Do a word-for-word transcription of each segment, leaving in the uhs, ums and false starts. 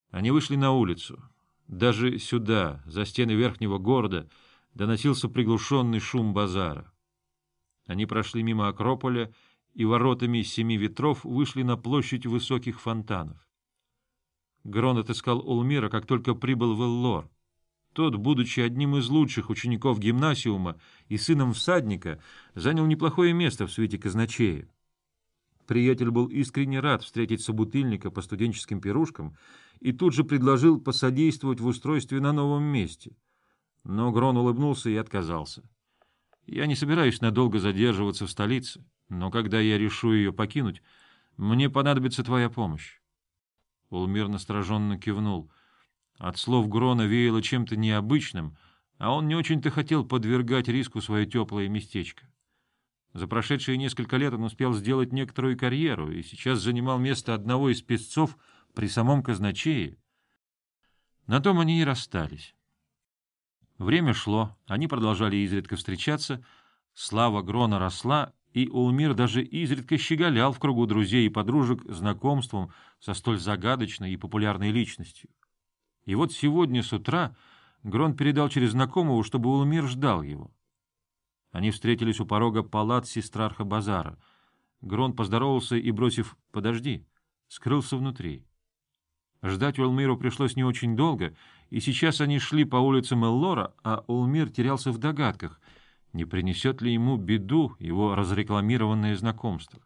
Они вышли на улицу. Даже сюда, за стены верхнего города, доносился приглушенный шум базара. Они прошли мимо Акрополя и воротами Семи Ветров вышли на площадь высоких фонтанов. Грон отыскал Улмира, как только прибыл в Эллор. Тот, будучи одним из лучших учеников гимнасиума и сыном всадника, занял неплохое место в свите казначея. Приятель был искренне рад встретить собутыльника по студенческим пирушкам и тут же предложил посодействовать в устройстве на новом месте. Но Грон улыбнулся и отказался. «Я не собираюсь надолго задерживаться в столице, но когда я решу ее покинуть, мне понадобится твоя помощь». Улмир настороженно кивнул. От слов Грона веяло чем-то необычным, а он не очень-то хотел подвергать риску свое теплое местечко. За прошедшие несколько лет он успел сделать некоторую карьеру и сейчас занимал место одного из песцов при самом казначее. На том они и расстались. Время шло, они продолжали изредка встречаться, слава Грона росла, и Улмир даже изредка щеголял в кругу друзей и подружек знакомством со столь загадочной и популярной личностью. И вот сегодня с утра Грон передал через знакомого, чтобы Улмир ждал его. Они встретились у порога палат сестрарха базара. Грон поздоровался и, бросив «подожди», скрылся внутри. Ждать Улмиру пришлось не очень долго, и сейчас они шли по улицам Эллора, а Улмир терялся в догадках, не принесет ли ему беду его разрекламированное знакомство.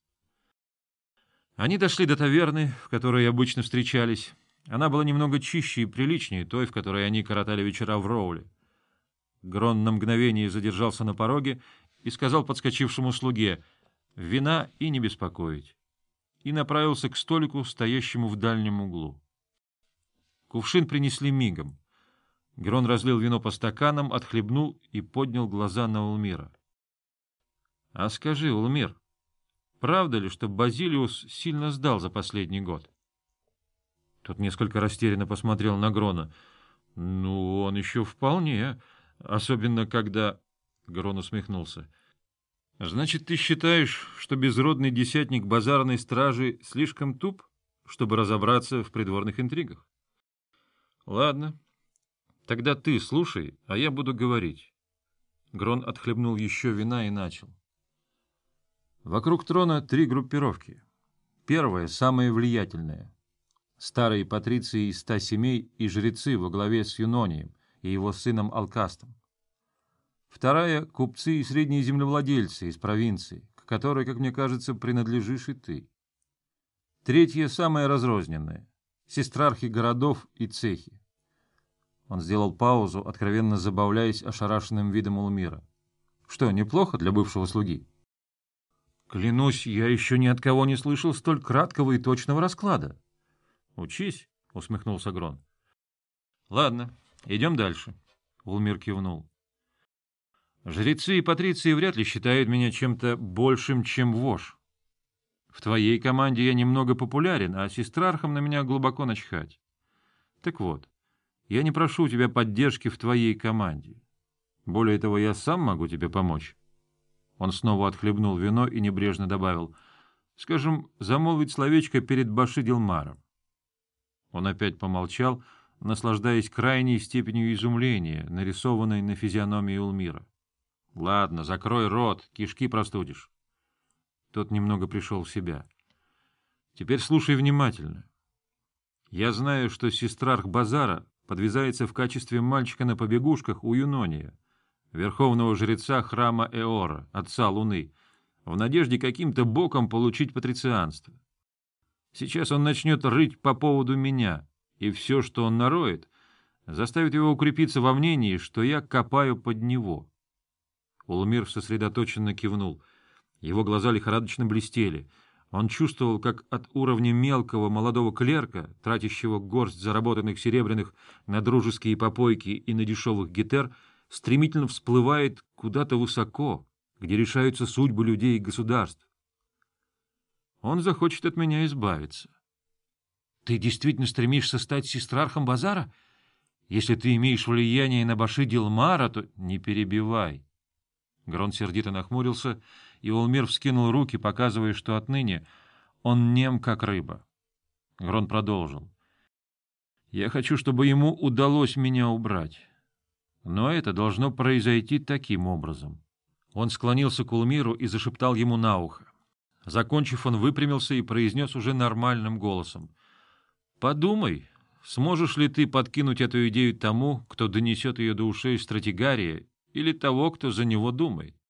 Они дошли до таверны, в которой обычно встречались. Она была немного чище и приличнее той, в которой они коротали вечера в Роуле. Грон на мгновение задержался на пороге и сказал подскочившему слуге «Вина и не беспокоить», и направился к столику, стоящему в дальнем углу. Кувшин принесли мигом. Грон разлил вино по стаканам, отхлебнул и поднял глаза на Улмира. — А скажи, Улмир, правда ли, что Базилиус сильно сдал за последний год? Тот несколько растерянно посмотрел на Грона. — Ну, он еще вполне... Особенно, когда... Грон усмехнулся. — Значит, ты считаешь, что безродный десятник базарной стражи слишком туп, чтобы разобраться в придворных интригах? — Ладно. Тогда ты слушай, а я буду говорить. Грон отхлебнул еще вина и начал. Вокруг трона три группировки. Первая, самая влиятельная. Старые патриции из ста семей и жрецы во главе с Юнонием и его сыном Алкастом. Вторая — купцы и средние землевладельцы из провинции, к которой, как мне кажется, принадлежишь и ты. Третья — самая разрозненная — сестрархи городов и цехи. Он сделал паузу, откровенно забавляясь ошарашенным видом Улмира. Что, неплохо для бывшего слуги? — Клянусь, я еще ни от кого не слышал столь краткого и точного расклада. — Учись, — усмехнулся Грон. — Ладно. Идем дальше. Улмир кивнул. Жрецы и патриции вряд ли считают меня чем-то большим, чем вож. В твоей команде я немного популярен, а сестрархам на меня глубоко начхать. Так вот, я не прошу у тебя поддержки в твоей команде. Более того, я сам могу тебе помочь. Он снова отхлебнул вино и небрежно добавил, скажем, замолвить словечко перед Баши-Дилмаром. Он опять помолчал, наслаждаясь крайней степенью изумления, нарисованной на физиономии Улмира. — Ладно, закрой рот, кишки простудишь. Тот немного пришел в себя. — Теперь слушай внимательно. Я знаю, что сестрарх базара подвязается в качестве мальчика на побегушках у Юнония, верховного жреца храма Эора, отца Луны, в надежде каким-то боком получить патрицианство. Сейчас он начнет рыть по поводу меня, и все, что он нароет, заставит его укрепиться во мнении, что я копаю под него. Улмир сосредоточенно кивнул. Его глаза лихорадочно блестели. Он чувствовал, как от уровня мелкого молодого клерка, тратящего горсть заработанных серебряных на дружеские попойки и на дешевых гитер, стремительно всплывает куда-то высоко, где решаются судьбы людей и государств. Он захочет от меня избавиться. — Ты действительно стремишься стать сестрархом базара? Если ты имеешь влияние на Баши-Дилмара, то не перебивай. Грон сердито нахмурился, и Улмир вскинул руки, показывая, что отныне он нем, как рыба. Грон продолжил. Я хочу, чтобы ему удалось меня убрать. Но это должно произойти таким образом. Он склонился к Улмиру и зашептал ему на ухо. Закончив, он выпрямился и произнес уже нормальным голосом. «Подумай, сможешь ли ты подкинуть эту идею тому, кто донесет ее до ушей стратегария, или того, кто за него думает?